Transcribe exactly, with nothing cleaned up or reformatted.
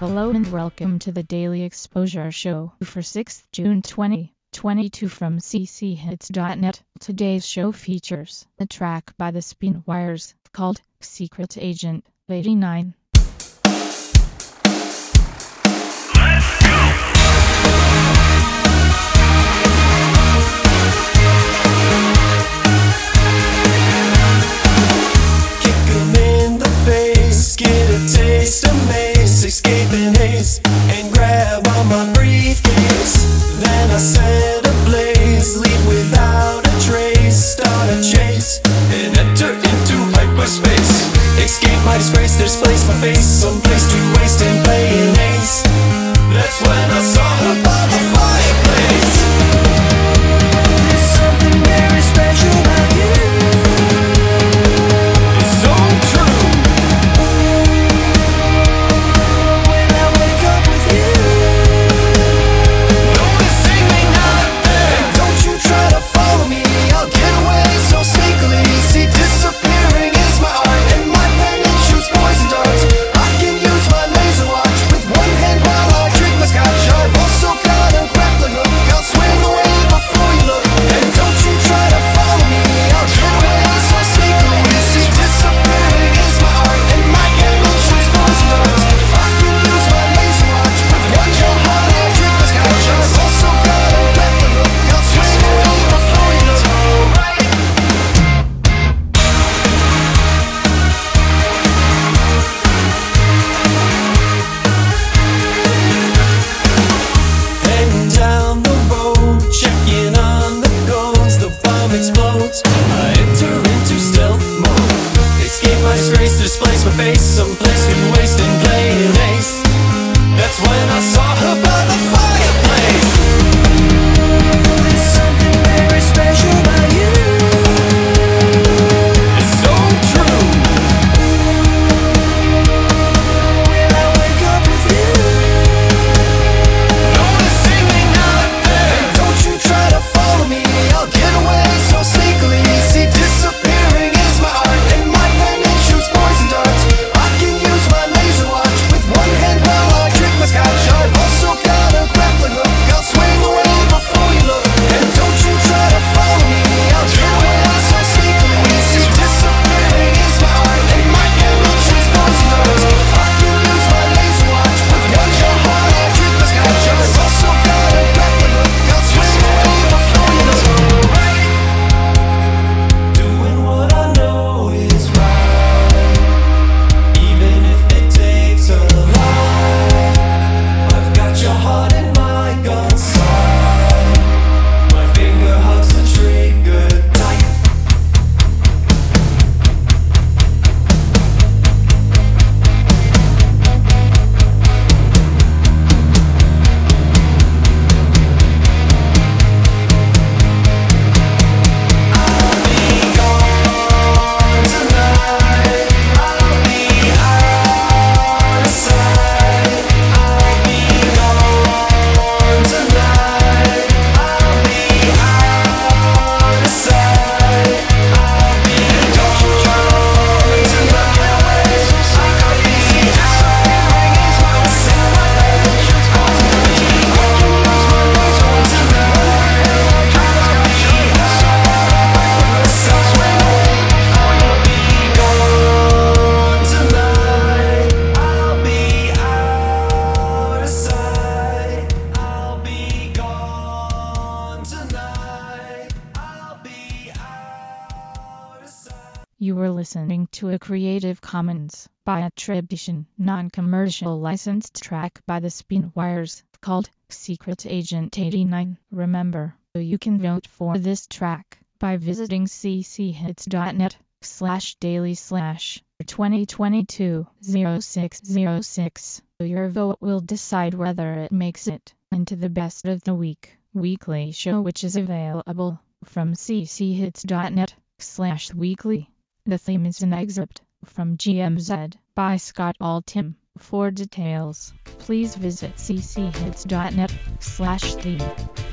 Hello and welcome to the Daily Exposure Show for sixth of June twenty twenty-two from c c hits dot net. Today's show features a track by the Spinwires called Secret Agent eighty-nine. Escaping haste and grab on my briefcase. Then I set ablaze, leave without a trace. Start a chase and enter into hyperspace. Escape my disgrace, displace my face. Someplace to waste and play an ace. That's when I saw her by the fireplace. There's something very special about you. It's so true. Explodes. I enter into stealth mode. Escape my disgrace, displace my face. Someplace to waste and play an ace. That's when I saw her by the fireplace. There's something very special about you. It's so true. When I wake up with you, noticing me not there. And don't you try to follow me, I'll get away so sneakily. See, disappearing is my art, and my pen it shoots poison darts. I can use my laser watch with one hand while I drink my scotch. I've also got a grappling hook, I'll swing away before you look. And don't you try to follow me, I'll get away so sneakily. See, disappearing is my art, and my pen it shoots poison darts. I can use my laser watch with one hand while I drink my scotch. I've also got a grappling hook, I'll swing away before you look. Doing what I know is right, even if it takes a lie. I've got your heart in my gun sight. My finger hugs the trigger tight. I'll be gone tonight. I'll be out of sight. I'll be gone tonight. I'll be out of sight. I'll be gone tonight. I'll be out of sight. I'll be gone tonight. I'll be out of sight. You were listening to a Creative Commons by attribution, non-commercial licensed track by the Spinwires called Secret Agent eighty-nine. Remember, you can vote for this track by visiting c c hits dot net slash daily slash twenty twenty-two oh six oh six. Your vote will decide whether it makes it into the best of the week weekly show, which is available from c c hits dot net slash weekly. The theme is an excerpt from G M Z by Scott Altham. For details, please visit c c hits dot net slash theme.